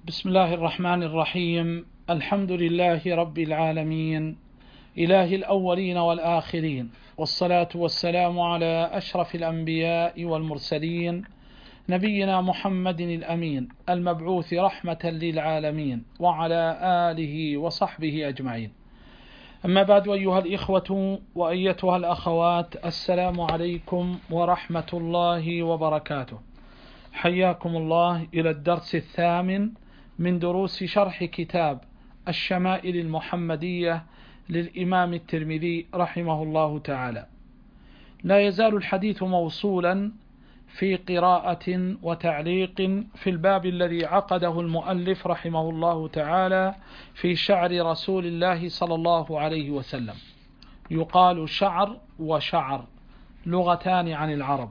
بسم الله الرحمن الرحيم. الحمد لله رب العالمين، إله الأولين والآخرين، والصلاة والسلام على أشرف الأنبياء والمرسلين، نبينا محمد الأمين المبعوث رحمة للعالمين، وعلى آله وصحبه أجمعين. أما بعد، أيها الإخوة وأيتها الأخوات، السلام عليكم ورحمة الله وبركاته. حياكم الله إلى الدرس الثامن من دروس شرح كتاب الشمائل المحمدية للإمام الترمذي رحمه الله تعالى. لا يزال الحديث موصولا في قراءة وتعليق في الباب الذي عقده المؤلف رحمه الله تعالى في شعر رسول الله صلى الله عليه وسلم. يقال شعر وشعر، لغتان عن العرب.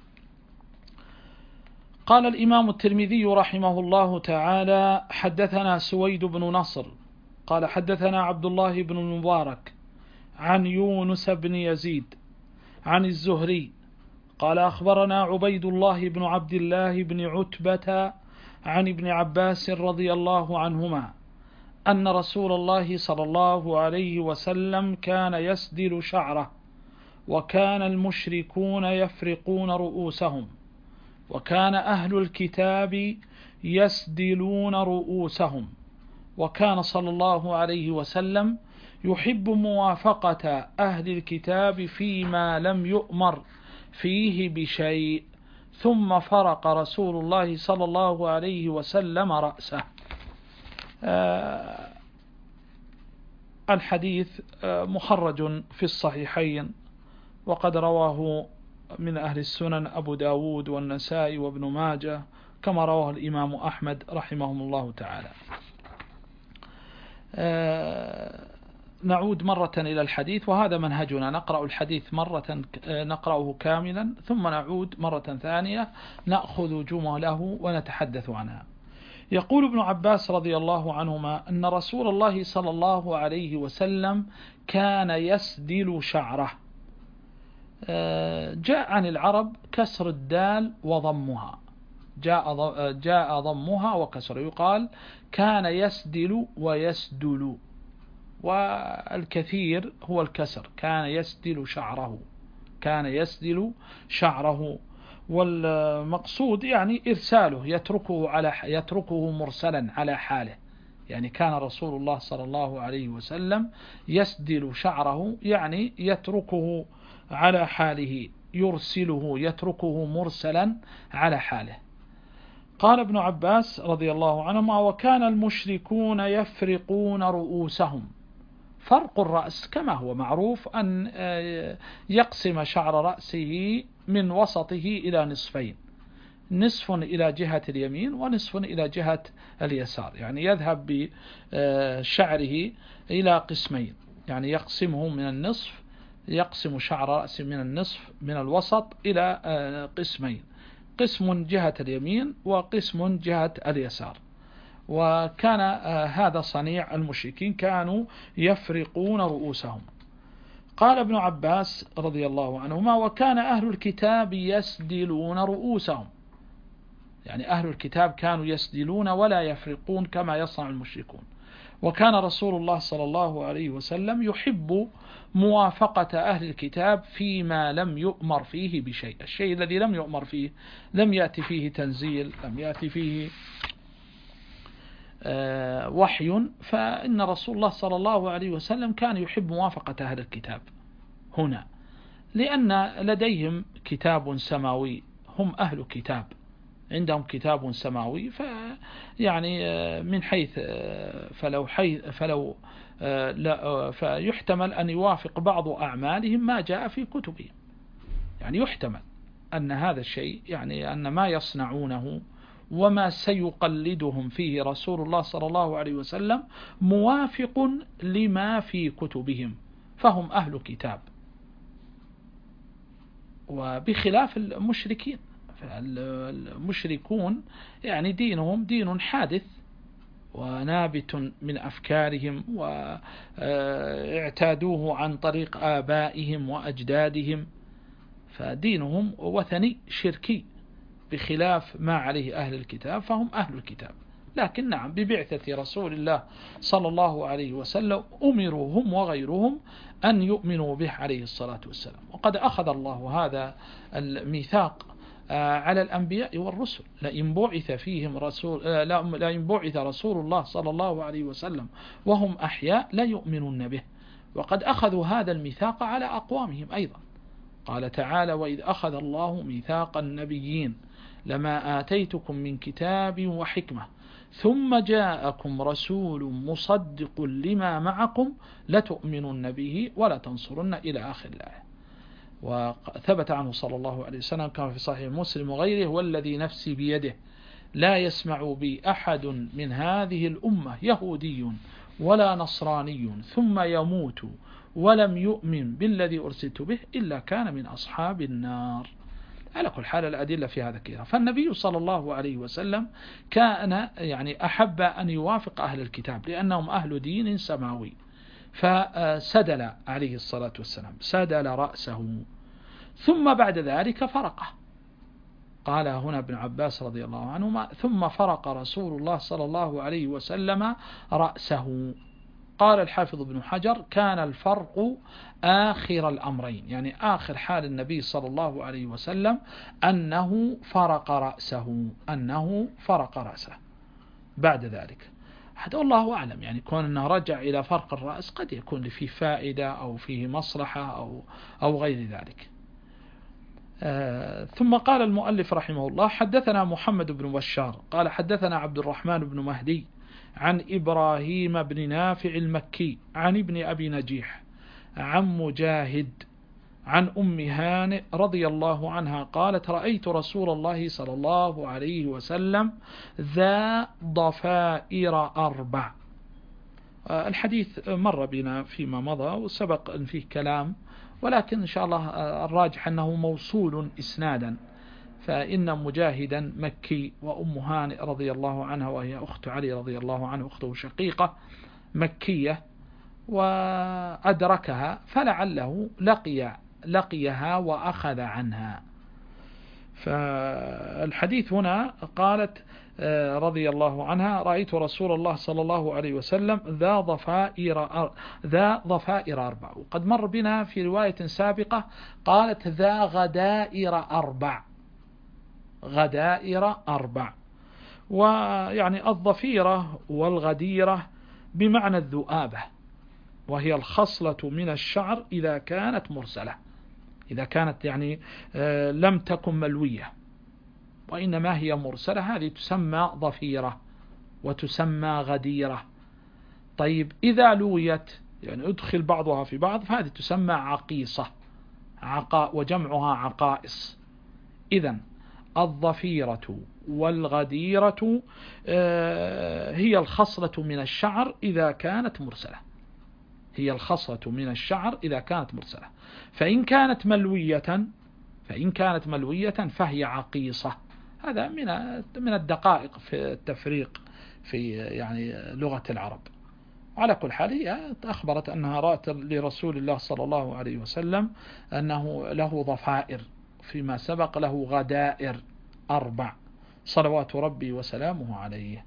قال الإمام الترمذي رحمه الله تعالى: حدثنا سويد بن نصر قال حدثنا عبد الله بن المبارك عن يونس بن يزيد عن الزهري قال أخبرنا عبيد الله بن عبد الله بن عتبة عن ابن عباس رضي الله عنهما أن رسول الله صلى الله عليه وسلم كان يسدل شعره، وكان المشركون يفرقون رؤوسهم، وكان أهل الكتاب يسدلون رؤوسهم، وكان صلى الله عليه وسلم يحب موافقة أهل الكتاب فيما لم يؤمر فيه بشيء، ثم فرق رسول الله صلى الله عليه وسلم رأسه. الحديث مخرج في الصحيحين، وقد رواه من أهل السنن أبو داود والنسائي وابن ماجه، كما رواه الإمام أحمد رحمهم الله تعالى. نعود مرة إلى الحديث، وهذا منهجنا: نقرأ الحديث مرة نقرأه كاملا، ثم نعود مرة ثانية نأخذ جمله ونتحدث عنها. يقول ابن عباس رضي الله عنهما أن رسول الله صلى الله عليه وسلم كان يسدل شعره. جاء عن العرب كسر الدال وضمها، جاء ضمها وكسر، يقال كان يسدل ويسدل، والكثير هو الكسر، كان يسدل شعره، كان يسدل شعره. والمقصود يعني إرساله، يتركه مرسلا على حاله. يعني كان رسول الله صلى الله عليه وسلم يسدل شعره، يعني يتركه على حاله، يرسله، يتركه مرسلا على حاله. قال ابن عباس رضي الله عنهما: وكان المشركون يفرقون رؤوسهم. فرق الرأس كما هو معروف أن يقسم شعر رأسه من وسطه إلى نصفين، نصف إلى جهة اليمين ونصف إلى جهة اليسار، يعني يذهب بشعره إلى قسمين، يعني يقسمه من النصف، يقسم شعر رأسه من النصف من الوسط إلى قسمين، قسم جهة اليمين وقسم جهة اليسار. وكان هذا صنيع المشركين، كانوا يفرقون رؤوسهم. قال ابن عباس رضي الله عنهما: وكان أهل الكتاب يسدلون رؤوسهم، يعني أهل الكتاب كانوا يسدلون ولا يفرقون كما يصنع المشركون. وكان رسول الله صلى الله عليه وسلم يحب موافقة أهل الكتاب فيما لم يؤمر فيه بشيء، الشيء الذي لم يؤمر فيه، لم يأتي فيه تنزيل، لم يأتي فيه وحي، فإن رسول الله صلى الله عليه وسلم كان يحب موافقة أهل الكتاب هنا، لأن لديهم كتاب سماوي، هم أهل كتاب، عندهم كتاب سماوي، يعني من حيث فلو فيحتمل أن يوافق بعض أعمالهم ما جاء في كتبهم، يعني يحتمل أن هذا الشيء، يعني أن ما يصنعونه وما سيقلدهم فيه رسول الله صلى الله عليه وسلم موافق لما في كتبهم، فهم أهل كتاب، وبخلاف المشركين. المشركون يعني دينهم دين حادث ونابت من أفكارهم، واعتادوه عن طريق آبائهم وأجدادهم، فدينهم وثني شركي، بخلاف ما عليه أهل الكتاب، فهم أهل الكتاب لكن نعم ببعثة رسول الله صلى الله عليه وسلم أمروا هم وغيرهم أن يؤمنوا به عليه الصلاة والسلام. وقد أخذ الله هذا الميثاق على الأنبياء والرسل، لئن بعث فيهم رسول لئن بعث رسول الله صلى الله عليه وسلم وهم أحياء لا يؤمنون به. وقد أخذوا هذا الميثاق على أقوامهم أيضا. قال تعالى: وإذ أخذ الله ميثاق النبيين لما آتيتكم من كتاب وحكمة ثم جاءكم رسول مصدق لما معكم لتؤمنن به ولتنصرن إلى آخر الآية. وثبت عنه صلى الله عليه وسلم كما في صحيح مسلم وغيره: والذي نفسي بيده لا يسمع بي أحد من هذه الأمة يهودي ولا نصراني ثم يموت ولم يؤمن بالذي أرسلت به إلا كان من أصحاب النار. على كل حال الأدلة في هذا كثيرة. فالنبي صلى الله عليه وسلم كان أحب أن يوافق أهل الكتاب لأنهم أهل دين سماوي، فسدل عليه الصلاة والسلام، سدل رأسه، ثم بعد ذلك فرقه. قال هنا ابن عباس رضي الله عنهما: ثم فرق رسول الله صلى الله عليه وسلم رأسه. قال الحافظ ابن حجر: كان الفرق آخر الأمرين، يعني آخر حال النبي صلى الله عليه وسلم أنه فرق رأسه بعد ذلك. حتى الله أعلم، يعني كون أنه رجع إلى فرق الرأس قد يكون فيه فائدة أو فيه مصلحة أو غير ذلك. ثم قال المؤلف رحمه الله: حدثنا محمد بن بشار قال حدثنا عبد الرحمن بن مهدي عن إبراهيم بن نافع المكي عن ابن أبي نجيح عن مجاهد عن أم هانئ رضي الله عنها قالت: رأيت رسول الله صلى الله عليه وسلم ذا ضفائر 4. الحديث مر بنا فيما مضى وسبق أن فيه كلام، ولكن إن شاء الله الراجح أنه موصول إسنادا، فإن مجاهدا مكي وأم هانئ رضي الله عنها وهي أخت علي رضي الله عنه أخته شقيقة مكية، وأدركها فلعله لقيها وأخذ عنها. فالحديث هنا قالت رضي الله عنها: رأيت رسول الله صلى الله عليه وسلم ذا ضفائر 4. وقد مر بنا في رواية سابقة قالت: ذا غدائر 4. غدائر 4. ويعني الضفيرة والغديرة بمعنى الذؤابة، وهي الخصلة من الشعر إذا كانت مرسلة، إذا كانت يعني لم تكن ملوية، وإنما هي مرسلة، هذه تسمى ضفيرة وتسمى غديرة. طيب إذا لويت يعني ادخل بعضها في بعض فهذه تسمى عقيصة، وجمعها عقائص. إذن الضفيرة والغديرة هي الخصلة من الشعر إذا كانت مرسلة، هي الخصلة من الشعر إذا كانت مرسلة. فإن كانت ملوية فهي عقيصة. هذا من الدقائق في التفريق في يعني لغة العرب. على كل حال هي أخبرت أنها رأت لرسول الله صلى الله عليه وسلم أنه له ضفائر، فيما سبق له غدائر 4 صلوات ربي وسلامه عليه.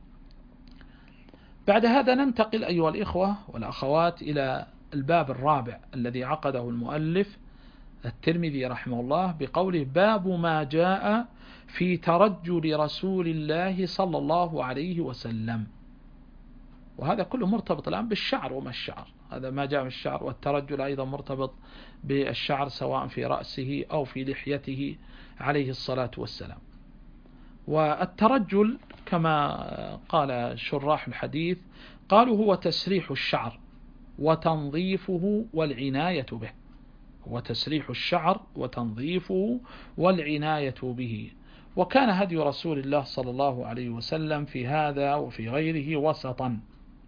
بعد هذا ننتقل أيها الإخوة والأخوات إلى الباب الرابع الذي عقده المؤلف الترمذي رحمه الله بقوله: باب ما جاء في ترجل رسول الله صلى الله عليه وسلم. وهذا كله مرتبط الآن بالشعر وما الشعر، هذا ما جاء من الشعر، والترجل أيضا مرتبط بالشعر سواء في رأسه أو في لحيته عليه الصلاة والسلام. والترجل كما قال شراح الحديث قالوا هو تسريح الشعر وتنظيفه والعناية به، هو تسريح الشعر وتنظيفه والعناية به. وكان هدي رسول الله صلى الله عليه وسلم في هذا وفي غيره وسطا،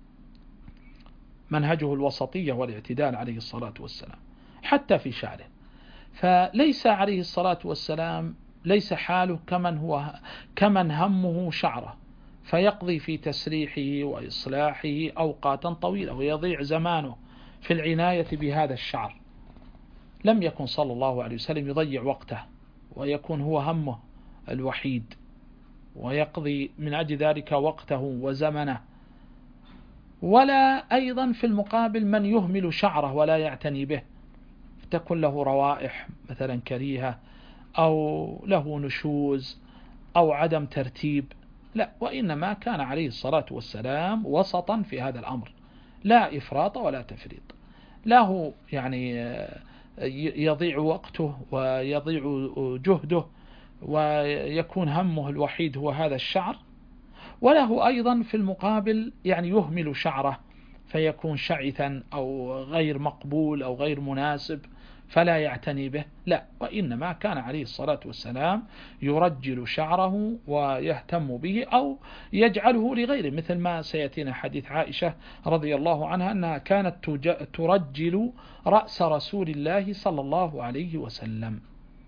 منهجه الوسطية والاعتدال عليه الصلاة والسلام حتى في شعره. فليس عليه الصلاة والسلام ليس حاله كمن همه شعره فيقضي في تسريحه وإصلاحه أوقاتا طويلة ويضيع زمانه في العناية بهذا الشعر. لم يكن صلى الله عليه وسلم يضيع وقته ويكون هو همه الوحيد، ويقضي من أجل ذلك وقته وزمنه. ولا أيضا في المقابل من يهمل شعره ولا يعتني به، تكون له روائح مثلا كريهة أو له نشوز أو عدم ترتيب، لا، وإنما كان عليه الصلاة والسلام وسطا في هذا الأمر، لا إفراط ولا تفريط. له يعني يضيع وقته ويضيع جهده ويكون همه الوحيد هو هذا الشعر، وله أيضا في المقابل يعني يهمل شعره فيكون شعثا أو غير مقبول أو غير مناسب فلا يعتني به، لا، وإنما كان عليه الصلاة والسلام يرجل شعره ويهتم به أو يجعله لغيره، مثل ما سيأتينا حديث عائشة رضي الله عنها أنها كانت ترجل رأس رسول الله صلى الله عليه وسلم.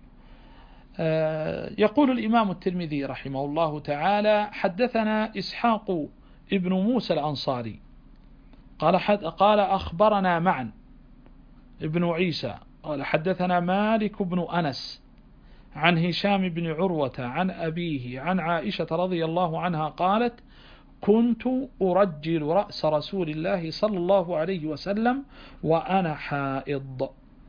يقول الإمام الترمذي رحمه الله تعالى: حدثنا إسحاق ابن موسى الأنصاري قال أخبرنا معا ابن عيسى قال حدثنا مالك بن أنس عن هشام بن عروة عن أبيه عن عائشة رضي الله عنها قالت: كنت أرجل رأس رسول الله صلى الله عليه وسلم وأنا حائض.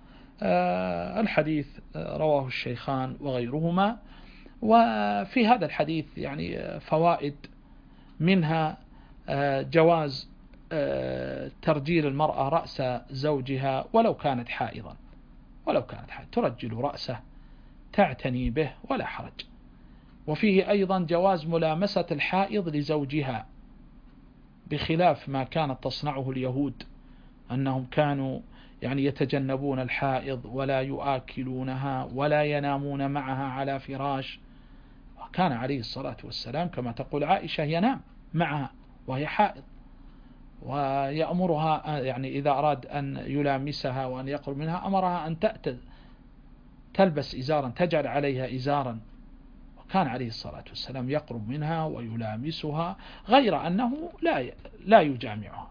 الحديث رواه الشيخان وغيرهما. وفي هذا الحديث يعني فوائد، منها جواز ترجيل المرأة رأس زوجها ولو كانت حائضا، ترجل رأسه تعتني به ولا حرج. وفيه أيضا جواز ملامسة الحائض لزوجها، بخلاف ما كانت تصنعه اليهود أنهم كانوا يعني يتجنبون الحائض ولا يؤكلونها ولا ينامون معها على فراش، وكان عليه الصلاة والسلام كما تقول عائشة ينام معها وهي حائض، ويأمرها يعني إذا أراد أن يلامسها وأن يقرب منها أمرها أن تلبس إزارا، تجعل عليها إزارا، وكان عليه الصلاة والسلام يقرب منها ويلامسها غير أنه لا يجامعها.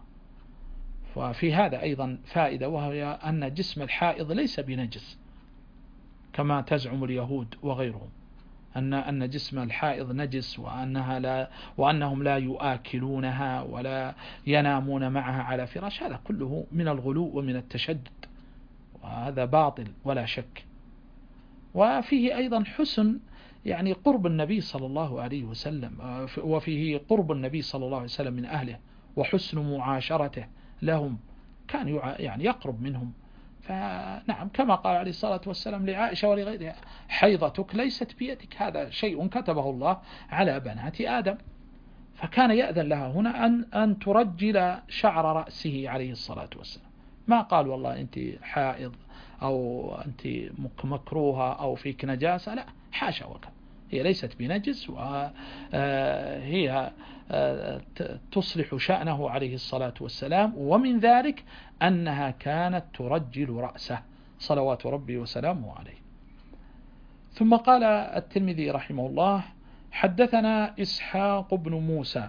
وفي هذا أيضا فائدة، وهي أن جسم الحائض ليس بنجس كما تزعم اليهود وغيرهم، أن جسم الحائض نجس وأنهم لا يؤكلونها ولا ينامون معها على فراش. هذا كله من الغلو ومن التشدد، وهذا باطل ولا شك. وفيه أيضا حسن يعني قرب النبي صلى الله عليه وسلم، وفيه قرب النبي صلى الله عليه وسلم من أهله وحسن معاشرته لهم، كان يعني يقرب منهم. فنعم كما قال عليه الصلاة والسلام لعائشة ولغيرها: حيضتك ليست بيدك، هذا شيء كتبه الله على بنات آدم. فكان يأذن لها هنا أن ترجل شعر رأسه عليه الصلاة والسلام، ما قال والله أنت حائض أو أنت مكروهة أو فيك نجاسة، لا، حاشا وكذا، هي ليست بنجس، وهي تصلح شأنه عليه الصلاة والسلام. ومن ذلك أنها كانت ترجل رأسه صلوات ربي وسلامه عليه. ثم قال الترمذي رحمه الله: حدثنا إسحاق بن موسى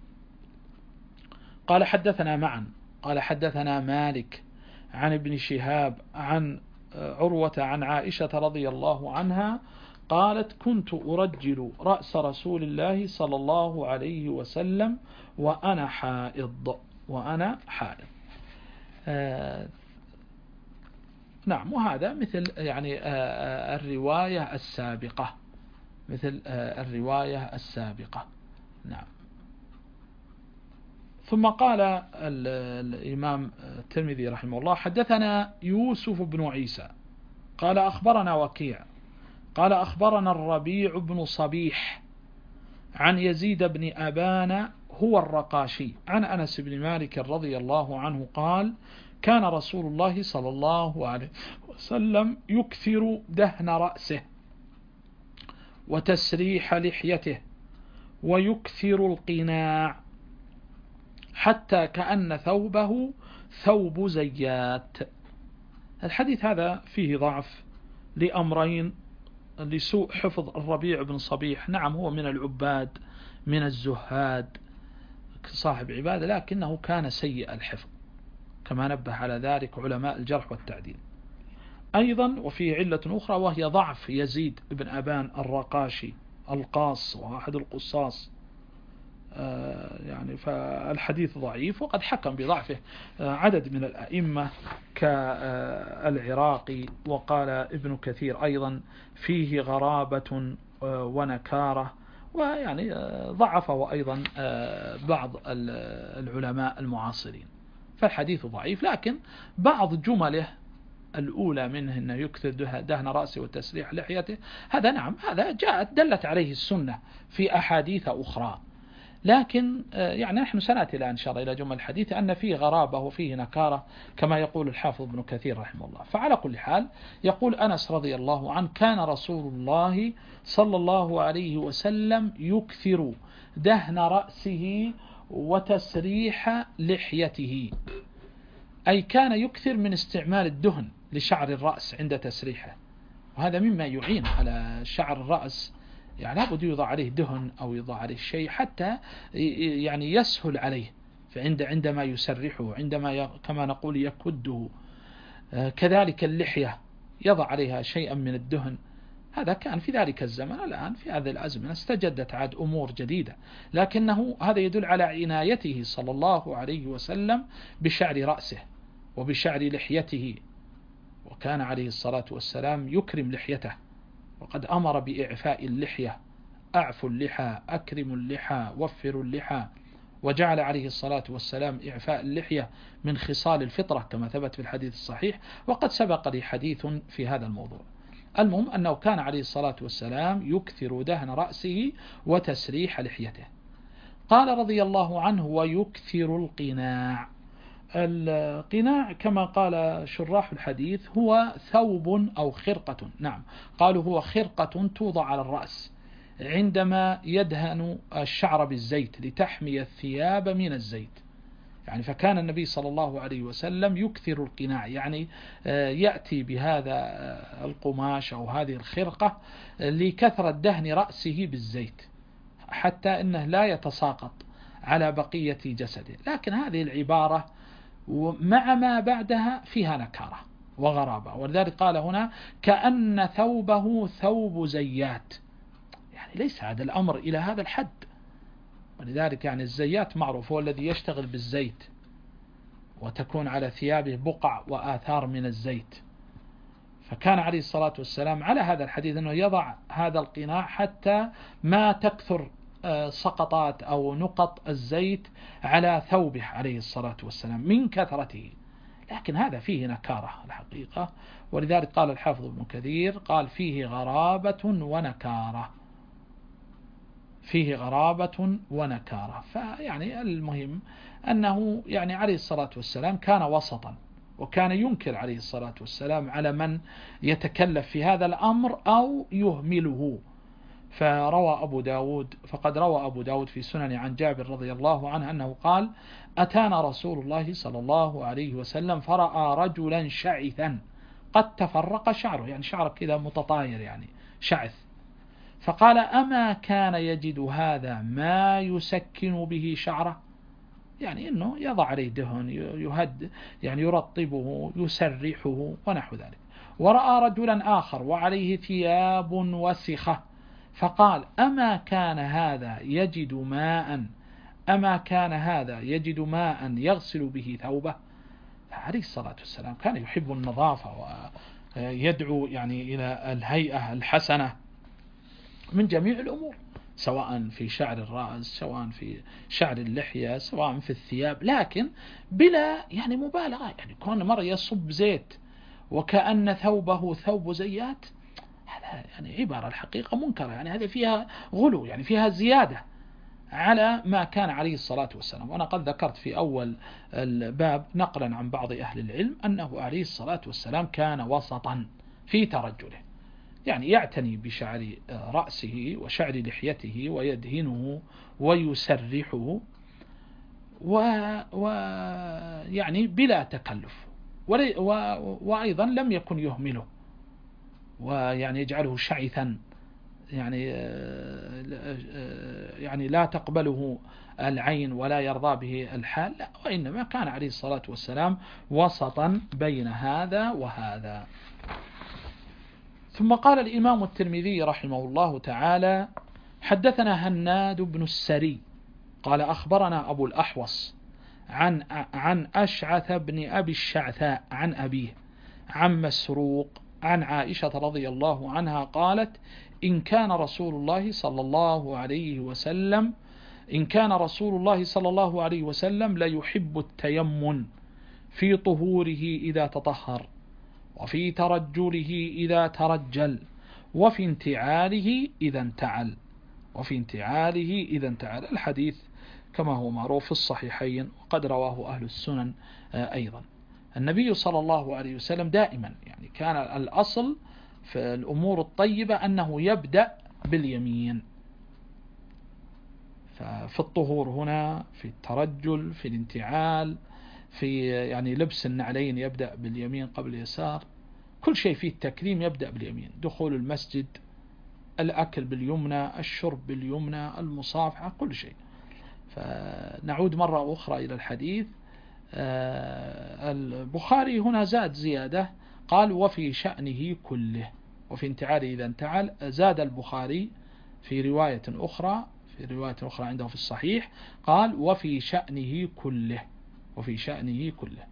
قال حدثنا معا قال حدثنا مالك عن ابن شهاب عن عروة عن عائشة رضي الله عنها قالت: كنت أرجل رأس رسول الله صلى الله عليه وسلم وأنا حائض. نعم، وهذا مثل يعني الرواية السابقة، نعم. ثم قال الإمام الترمذي رحمه الله: حدثنا يوسف بن عيسى قال أخبرنا وكيع قال أخبرنا الربيع بن صبيح عن يزيد بن أبان هو الرقاشي عن أنس بن مالك رضي الله عنه قال: كان رسول الله صلى الله عليه وسلم يكثر دهن رأسه وتسريح لحيته ويكثر القناع حتى كأن ثوبه ثوب زيات. الحديث هذا فيه ضعف لأمرين: لسوء حفظ الربيع بن صبيح، نعم هو من العباد من الزهاد صاحب عبادة، لكنه كان سيء الحفظ كما نبه على ذلك علماء الجرح والتعديل. أيضا وفيه علة أخرى وهي ضعف يزيد بن أبان الرقاشي القاص وأحد القصاص، يعني فالحديث ضعيف، وقد حكم بضعفه عدد من الأئمة كالعراقي. وقال ابن كثير أيضا فيه غرابة ونكارة، ويعني ضعفه أيضا بعض العلماء المعاصرين. فالحديث ضعيف، لكن بعض جمله الأولى منه أنه يكثر دهن رأسه وتسريح لحيته، هذا نعم، هذا جاءت دلت عليه السنة في أحاديث أخرى. لكن يعني نحن سنأتي الآن إن شاء الله إلى جمل الحديث أن فيه غرابة وفيه نكارة كما يقول الحافظ ابن كثير رحمه الله. فعلى كل حال يقول أنس رضي الله عنه كان رسول الله صلى الله عليه وسلم يكثر دهن رأسه وتسريح لحيته، أي كان يكثر من استعمال الدهن لشعر الرأس عند تسريحه، وهذا مما يعين على شعر الرأس، يعني لابد يوضع عليه دهن أو يوضع عليه شيء حتى يعني يسهل عليه عندما يسرحه، عندما كما نقول يكده. كذلك اللحية يضع عليها شيئا من الدهن، هذا كان في ذلك الزمن. الآن في هذه الأزمنة استجدت عاد أمور جديدة، لكنه هذا يدل على عنايته صلى الله عليه وسلم بشعر رأسه وبشعر لحيته، وكان عليه الصلاة والسلام يكرم لحيته، وقد أمر بإعفاء اللحية، أعفوا اللحى، أكرموا اللحى، وفروا اللحى، وجعل عليه الصلاة والسلام إعفاء اللحية من خصال الفطرة كما ثبت في الحديث الصحيح، وقد سبق لي حديث في هذا الموضوع. المهم أنه كان عليه الصلاة والسلام يكثر دهن رأسه وتسريح لحيته. قال رضي الله عنه ويكثر القناع. القناع كما قال شراح الحديث هو ثوب أو خرقة، نعم قالوا هو خرقة توضع على الرأس عندما يدهن الشعر بالزيت لتحمي الثياب من الزيت. يعني فكان النبي صلى الله عليه وسلم يكثر القناع، يعني يأتي بهذا القماش أو هذه الخرقة لكثرة دهن رأسه بالزيت حتى أنه لا يتساقط على بقية جسده. لكن هذه العبارة ومع ما بعدها فيها نكارة وغرابة، ولذلك قال هنا كأن ثوبه ثوب زيات، يعني ليس هذا الأمر إلى هذا الحد. ولذلك يعني الزيات معروف هو الذي يشتغل بالزيت وتكون على ثيابه بقع وآثار من الزيت. فكان عليه الصلاة والسلام على هذا الحديث أنه يضع هذا القناع حتى ما تكثر سقطات أو نقط الزيت على ثوبه عليه الصلاة والسلام من كثرته. لكن هذا فيه نكارة الحقيقة، ولذلك قال الحافظ ابن كثير قال فيه غرابة ونكارة، فيه غرابة ونكارة. فيعني المهم أنه يعني عليه الصلاة والسلام كان وسطا، وكان ينكر عليه الصلاة والسلام على من يتكلف في هذا الأمر أو يهمله. فقد روى أبو داود في سنن عن جابر رضي الله عنه أنه قال أتانا رسول الله صلى الله عليه وسلم فرأى رجلا شعثا قد تفرق شعره، يعني شعره كذا متطاير يعني شعث، فقال أما كان يجد هذا ما يسكن به شعره، يعني أنه يضع عليه دهن يهد يعني يرطبه يسرحه ونحو ذلك. ورأى رجلا آخر وعليه ثياب وسخة فقال أما كان هذا يجد ماء يغسل به ثوبه. عليه الصلاة والسلام كان يحب النظافة ويدعو يعني إلى الهيئة الحسنة من جميع الأمور، سواء في شعر الرأس، سواء في شعر اللحية، سواء في الثياب، لكن بلا يعني مبالغة. يعني كون مرة يصب زيت وكأن ثوبه ثوب زيات، هذا يعني عبارة الحقيقة منكرة، يعني هذه فيها غلو، يعني فيها زيادة على ما كان عليه الصلاة والسلام. وأنا قد ذكرت في أول الباب نقلا عن بعض أهل العلم أنه عليه الصلاة والسلام كان وسطا في ترجله، يعني يعتني بشعر رأسه وشعر لحيته ويدهنه ويسرحه ويعني بلا تكلف، وأيضا لم يكن يهمله ويعني يجعله شعثا يعني لا تقبله العين ولا يرضى به الحال، لا، وإنما كان عليه الصلاة والسلام وسطا بين هذا وهذا. ثم قال الإمام الترمذي رحمه الله تعالى حدثنا هناد بن السري قال أخبرنا أبو الأحوص عن أشعث بن أبي الشعثاء عن أبيه عن مسروق عن عائشة رضي الله عنها قالت إن كان رسول الله صلى الله عليه وسلم لا يحب التيمن في طهوره إذا تطهر، وفي ترجله إذا ترجل، وفي انتعاله إذا انتعل. الحديث كما هو معروف في الصحيحين، وقد رواه أهل السنن أيضا. النبي صلى الله عليه وسلم دائما يعني كان الأصل في الأمور الطيبة أنه يبدأ باليمين، ففي الطهور هنا، في الترجل، في الانتعال، في يعني لبس النعلين يبدأ باليمين قبل اليسار، كل شيء فيه التكريم يبدأ باليمين، دخول المسجد، الأكل باليمنى، الشرب باليمنى، المصافحة، كل شيء. فنعود مرة أخرى إلى الحديث. البخاري هنا زاد زيادة، قال وفي شأنه كله، وفي انتعاله إذا انتعل. زاد البخاري في رواية أخرى عنده في الصحيح، قال وفي شأنه كله.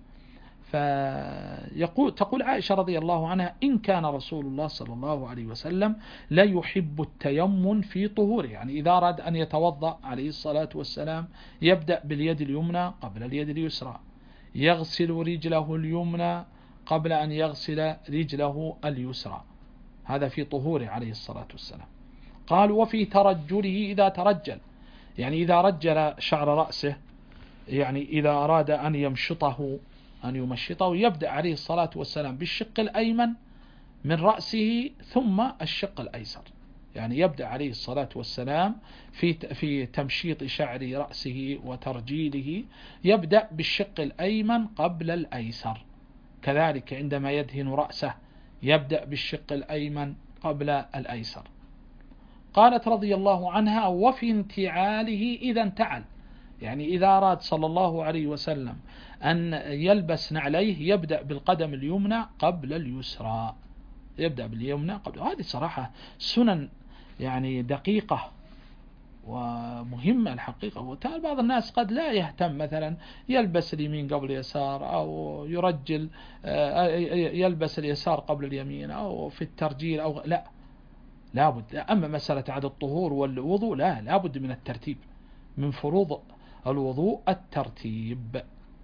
تقول عائشة رضي الله عنها إن كان رسول الله صلى الله عليه وسلم لا يحب التيمن في طهوره، يعني إذا أراد أن يتوضأ عليه الصلاة والسلام يبدأ باليد اليمنى قبل اليد اليسرى، يغسل رجله اليمنى قبل أن يغسل رجله اليسرى، هذا في طهوره عليه الصلاة والسلام. قال وفي ترجله إذا ترجل، يعني إذا رجل شعر رأسه، يعني إذا أراد أن يمشطه يبدأ عليه الصلاة والسلام بالشق الأيمن من رأسه ثم الشق الأيسر، يعني يبدأ عليه الصلاة والسلام في تمشيط شعر رأسه وترجيله، يبدأ بالشق الأيمن قبل الأيسر. كذلك عندما يدهن رأسه يبدأ بالشق الأيمن قبل الأيسر. قالت رضي الله عنها وفي انتعاله إذا انتعل، يعني إذا أراد صلى الله عليه وسلم أن يلبس نعليه يبدأ بالقدم اليمنى قبل اليسرى، هذه صراحة سنن يعني دقيقة ومهمة الحقيقة. وتعال بعض الناس قد لا يهتم، مثلا يلبس اليمين قبل اليسار، أو يرجل يلبس اليسار قبل اليمين، أو في الترجيل، أو لابد. أما مسألة عدد الطهور والوضوء لابد من الترتيب، من فروض الوضوء الترتيب.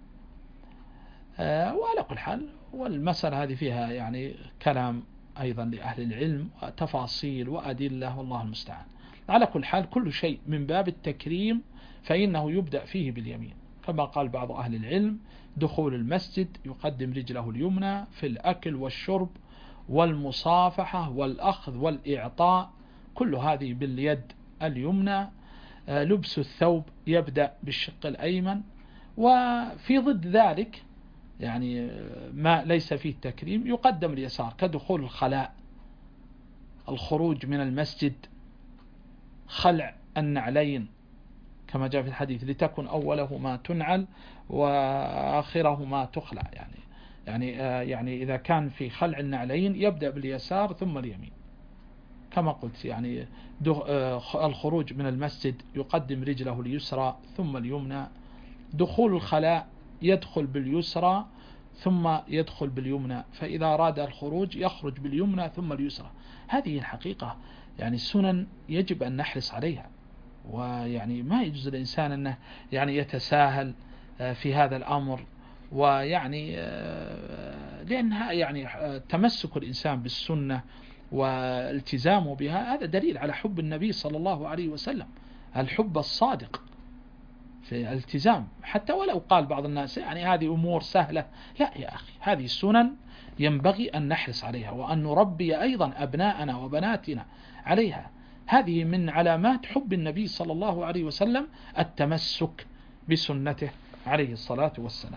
وعلى كل حال، والمسألة هذه فيها يعني كلام أيضا لأهل العلم وتفاصيل وأدلة، والله المستعان. على كل حال كل شيء من باب التكريم فإنه يبدأ فيه باليمين، كما قال بعض أهل العلم دخول المسجد يقدم رجله اليمنى، في الأكل والشرب والمصافحة والأخذ والإعطاء كل هذه باليد اليمنى. لبس الثوب يبدأ بالشق الأيمن. وفي ضد ذلك يعني ما ليس فيه التكريم يقدم اليسار، كدخول الخلاء، الخروج من المسجد، خلع النعلين كما جاء في الحديث لتكن أوله ما تنعل وآخره ما تخلع، يعني إذا كان في خلع النعلين يبدأ باليسار ثم اليمين كما قلت. يعني الخروج من المسجد يقدم رجله اليسرى ثم اليمنى، دخول الخلاء يدخل باليسرى ثم يدخل باليمنى، فإذا أراد الخروج يخرج باليمنى ثم اليسرى. هذه الحقيقة يعني السنن يجب أن نحرص عليها، ويعني ما يجوز الإنسان أنه يعني يتساهل في هذا الأمر، ويعني لأنها يعني تمسك الإنسان بالسنة والتزامه بها هذا دليل على حب النبي صلى الله عليه وسلم، الحب الصادق في الالتزام. حتى ولو قال بعض الناس يعني هذه أمور سهلة، لا يا أخي، هذه السنن ينبغي أن نحرص عليها، وأن نربي أيضا أبناءنا وبناتنا عليها. هذه من علامات حب النبي صلى الله عليه وسلم التمسك بسنته عليه الصلاة والسلام.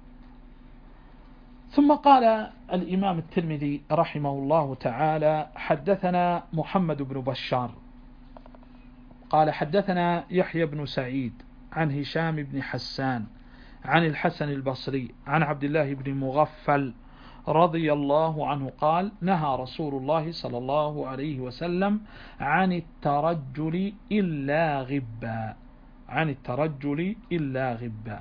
ثم قال الإمام الترمذي رحمه الله تعالى حدثنا محمد بن بشار قال حدثنا يحيى بن سعيد عن هشام بن حسان عن الحسن البصري عن عبد الله بن مغفل رضي الله عنه قال نهى رسول الله صلى الله عليه وسلم عن الترجل إلا غبا، عن الترجل إلا غبا.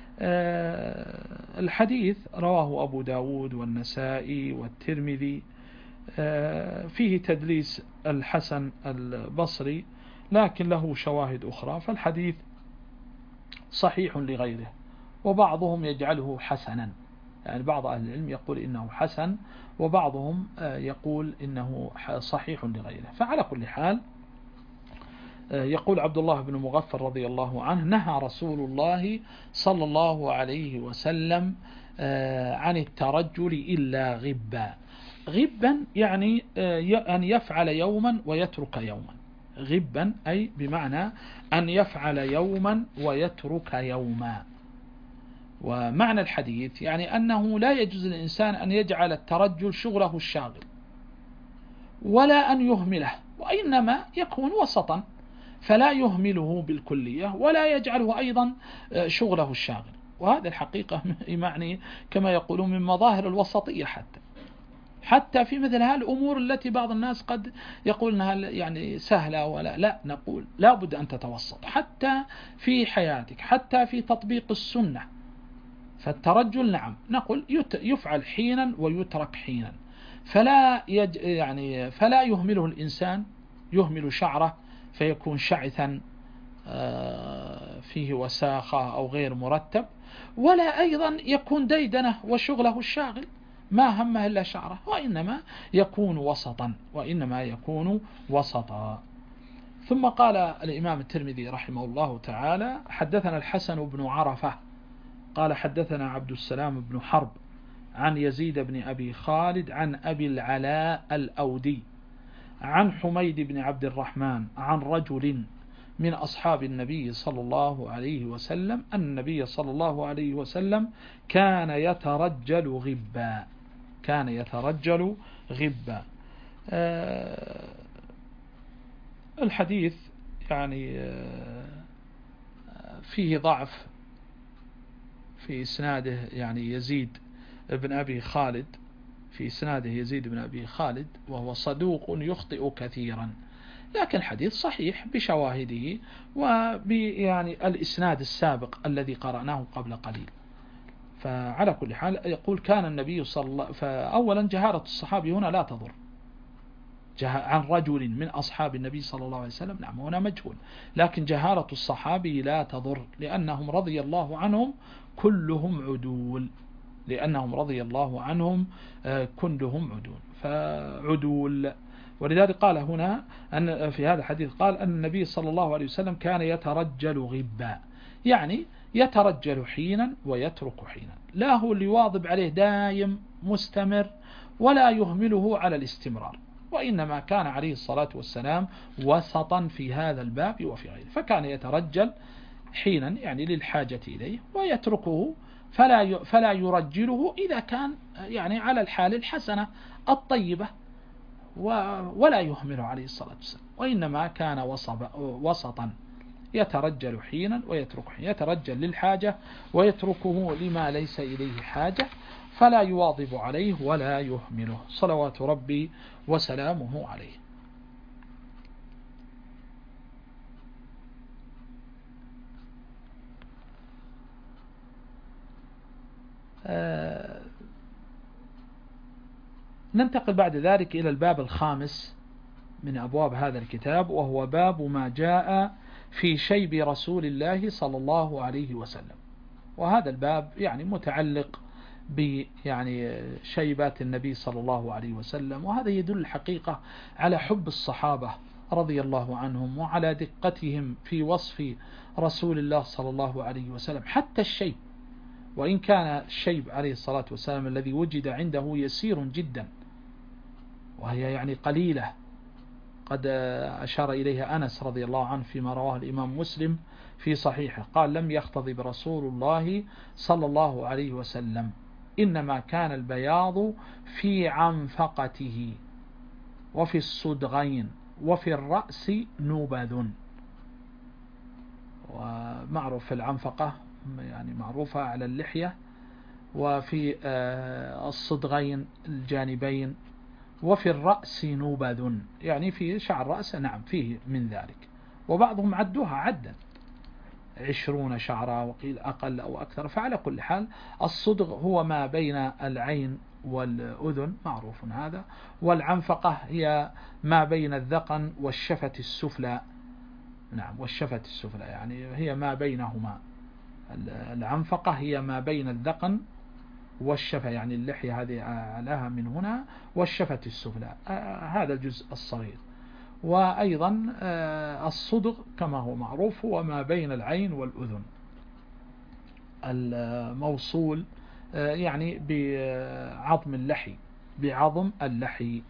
الحديث رواه أبو داود والنسائي والترمذي، فيه تدليس الحسن البصري لكن له شواهد أخرى، فالحديث صحيح لغيره، وبعضهم يجعله حسنا، يعني بعض أهل العلم يقول إنه حسن، وبعضهم يقول إنه صحيح لغيره. فعلى كل حال يقول عبد الله بن مغفر رضي الله عنه نهى رسول الله صلى الله عليه وسلم عن الترجل إلا غبا. غبا يعني أن يفعل يوما ويترك يوما، غبا أي بمعنى أن يفعل يوما ويترك يوما. ومعنى الحديث يعني أنه لا يجوز للإنسان أن يجعل الترجل شغله الشاغل ولا أن يهمله، وإنما يكون وسطا، فلا يهمله بالكلية ولا يجعله أيضا شغله الشاغل. وهذا الحقيقة يعني كما يقولون من مظاهر الوسطية، حتى في مثل هالأمور التي بعض الناس قد يقول أنها يعني سهلة، لا نقول لا بد أن تتوسط حتى في حياتك، حتى في تطبيق السنة. فالترجل نعم نقول يفعل حينا ويترك حينا، فلا يهمله الإنسان، يهمل شعره فيكون شعثا فيه وساخة أو غير مرتب، ولا أيضا يكون ديدنه وشغله الشاغل ما همه إلا شعره، وإنما يكون وسطا. ثم قال الإمام الترمذي رحمه الله تعالى حدثنا الحسن بن عرفة قال حدثنا عبد السلام بن حرب عن يزيد بن أبي خالد عن أبي العلاء الأودي عن حميد بن عبد الرحمن عن رجل من أصحاب النبي صلى الله عليه وسلم أن النبي صلى الله عليه وسلم كان يترجل غبا. الحديث يعني فيه ضعف في إسناده، يعني يزيد بن أبي خالد، في إسناده يزيد بن أبي خالد وهو صدوق يخطئ كثيرا، لكن الحديث صحيح بشواهده وبيعني الإسناد السابق الذي قرأناه قبل قليل. فعلى كل حال يقول كان النبي صلى الله عليه وسلم، فأولا جهالة الصحابي هنا لا تضر، عن رجل من أصحاب النبي صلى الله عليه وسلم نعم هنا مجهول، لكن جهالة الصحابي لا تضر لأنهم رضي الله عنهم كلهم عدول، فعدول. ولذلك قال هنا أن في هذا الحديث قال أن النبي صلى الله عليه وسلم كان يترجل غبا، يعني يترجل حينا ويترك حينا، لا هو اللي يواظب عليه دائم مستمر ولا يهمله على الاستمرار، وإنما كان عليه الصلاة والسلام وسطا في هذا الباب وفي غيره، فكان يترجل حينا يعني للحاجة إليه ويتركه فلا يرجله إذا كان يعني على الحال الحسنة الطيبة، ولا يهمل عليه الصلاة والسلام، وإنما كان وسطا يترجل حينا ويترك حينا، يترجل للحاجة ويتركه لما ليس إليه حاجة، فلا يواظب عليه ولا يهمله صلوات ربي وسلامه عليه. ننتقل بعد ذلك إلى الباب الخامس من أبواب هذا الكتاب، وهو باب ما جاء في شيب رسول الله صلى الله عليه وسلم. وهذا الباب يعني متعلق يعني شيبات النبي صلى الله عليه وسلم، وهذا يدل الحقيقة على حب الصحابة رضي الله عنهم وعلى دقتهم في وصف رسول الله صلى الله عليه وسلم. حتى الشيب، وإن كان الشيب عليه الصلاة والسلام الذي وجد عنده يسير جدا، وهي يعني قليلة، قد أشار إليها أنس رضي الله عنه فيما رواه الإمام مسلم في صحيحه قال لم يختضب رسول الله صلى الله عليه وسلم، إنما كان البياض في عنفقته وفي الصدغين وفي الرأس نبذ. ومعروف العنفقة يعني معروفة على اللحية، وفي الصدغين الجانبين، وفي الرأس نبذ، يعني في شعر الرأس نعم فيه من ذلك، وبعضهم عدوها عدا 20 شعرة وقيل أقل أو أكثر. فعلى كل حال الصدغ هو ما بين العين والأذن، معروف هذا، والعنفقة هي ما بين الذقن والشفة السفلى، نعم والشفة السفلى يعني هي ما بينهما، العنفقة هي ما بين الذقن والشفة، يعني اللحية هذه أعلاها من هنا والشفة السفلى، هذا الجزء الصغير. وأيضا الصدغ كما هو معروف هو ما بين العين والأذن، الموصول يعني بعظم اللحي، بعظم اللحي.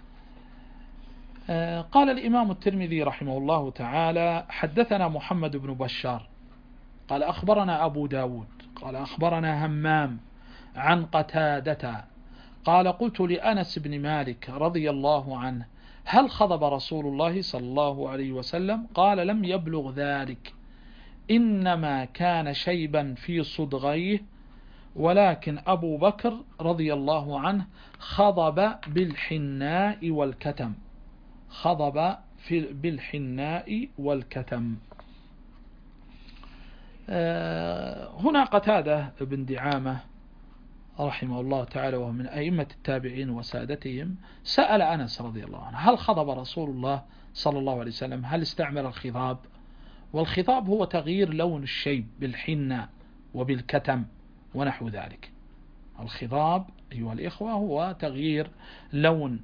قال الإمام الترمذي رحمه الله تعالى: حدثنا محمد بن بشار قال أخبرنا أبو داود قال أخبرنا همام عن قتادة قال قلت لأنس بن مالك رضي الله عنه: هل خضب رسول الله صلى الله عليه وسلم؟ قال: لم يبلغ ذلك، إنما كان شيبا في صدغيه، ولكن أبو بكر رضي الله عنه خضب بالحناء والكتم، خضب بالحناء والكتم. هنا قتادة بن دعامة رحمه الله تعالى وهو من أئمة التابعين وسادتهم سأل أنس رضي الله عنه: هل خضب رسول الله صلى الله عليه وسلم؟ هل استعمل الخضاب؟ والخضاب هو تغيير لون الشيب بالحنة وبالكتم ونحو ذلك. الخضاب أيها الإخوة هو تغيير لون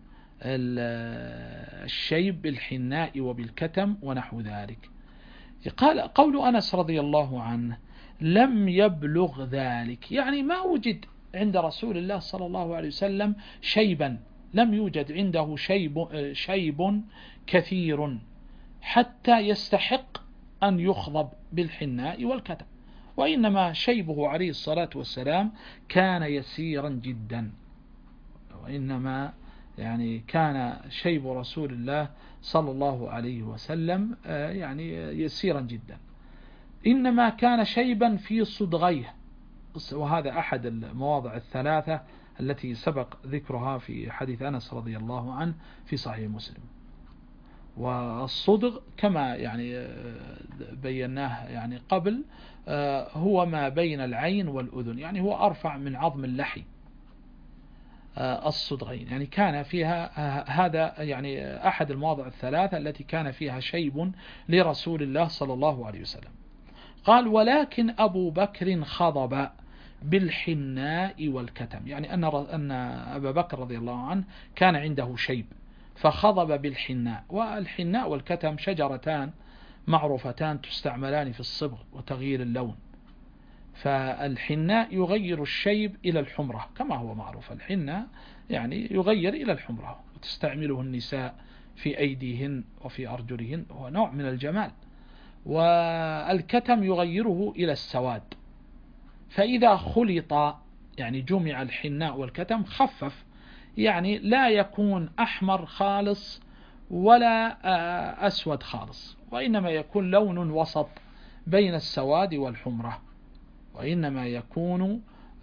الشيب بالحناء وبالكتم ونحو ذلك. قال قول أنس رضي الله عنه: لم يبلغ ذلك، يعني ما وجد عند رسول الله صلى الله عليه وسلم شيبا، لم يوجد عنده شيب كثير حتى يستحق أن يخضب بالحناء والكتم، وإنما شيبه عليه الصلاة والسلام كان يسيرا جدا، وإنما يعني كان شيب رسول الله صلى الله عليه وسلم يعني يسيرا جدا، إنما كان شيبا في صدغيه، وهذا أحد المواضع الثلاثة التي سبق ذكرها في حديث أنس رضي الله عنه في صحيح مسلم. والصدغ كما يعني بيناه يعني قبل هو ما بين العين والأذن، يعني هو أرفع من عظم اللحي الصدغين، يعني كان فيها هذا يعني أحد المواضع الثلاثة التي كان فيها شيب لرسول الله صلى الله عليه وسلم. قال: ولكن أبو بكر خضب بالحناء والكتم، يعني أن أبا بكر رضي الله عنه كان عنده شيب فخضب بالحناء، والحناء والكتم شجرتان معروفتان تستعملان في الصبغ وتغيير اللون، فالحناء يغير الشيب إلى الحمرة كما هو معروف، الحناء يعني يغير إلى الحمرة وتستعمله النساء في أيديهن وفي أرجلهن، هو نوع من الجمال. والكتم يغيره إلى السواد، فإذا خلط يعني جمع الحناء والكتم خفف، يعني لا يكون أحمر خالص ولا أسود خالص، وإنما يكون لون وسط بين السواد والحمرة، وإنما يكون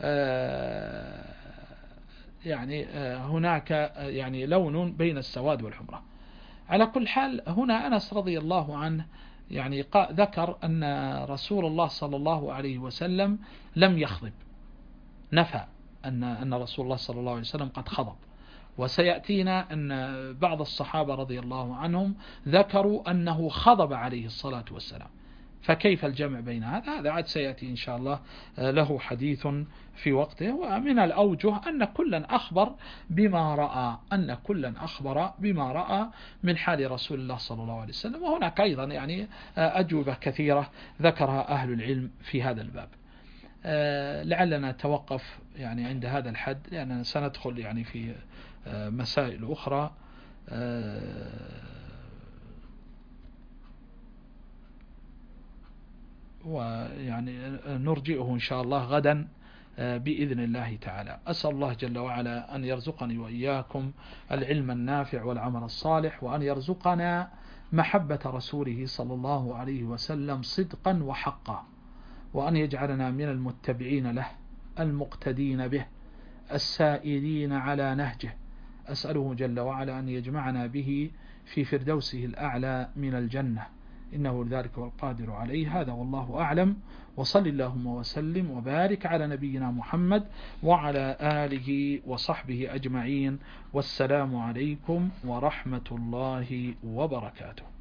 يعني هناك يعني لون بين السواد والحمرة. على كل حال هنا أنس رضي الله عنه يعني ذكر أن رسول الله صلى الله عليه وسلم لم يخضب، نفى أن رسول الله صلى الله عليه وسلم قد خضب، وسيأتينا أن بعض الصحابة رضي الله عنهم ذكروا أنه خضب عليه الصلاة والسلام، فكيف الجمع بين هذا عاد سيأتي إن شاء الله له حديث في وقته. ومن الأوجه أن كلا أخبر بما رأى، أن كلا أخبر بما رأى من حال رسول الله صلى الله عليه وسلم، وهناك أيضا يعني أجوبة كثيرة ذكرها أهل العلم في هذا الباب. لعلنا نتوقف يعني عند هذا الحد، لأننا سندخل يعني في مسائل أخرى. ويعني نرجئه إن شاء الله غدا بإذن الله تعالى. أسأل الله جل وعلا أن يرزقني وإياكم العلم النافع والعمل الصالح، وأن يرزقنا محبة رسوله صلى الله عليه وسلم صدقا وحقا، وأن يجعلنا من المتبعين له، المقتدين به السائرين على نهجه. أسأله جل وعلا أن يجمعنا به في فردوسه الأعلى من الجنة، إنه ذلك والقادر عليه. هذا والله أعلم، وصل اللهم وسلم وبارك على نبينا محمد وعلى آله وصحبه أجمعين، والسلام عليكم ورحمة الله وبركاته.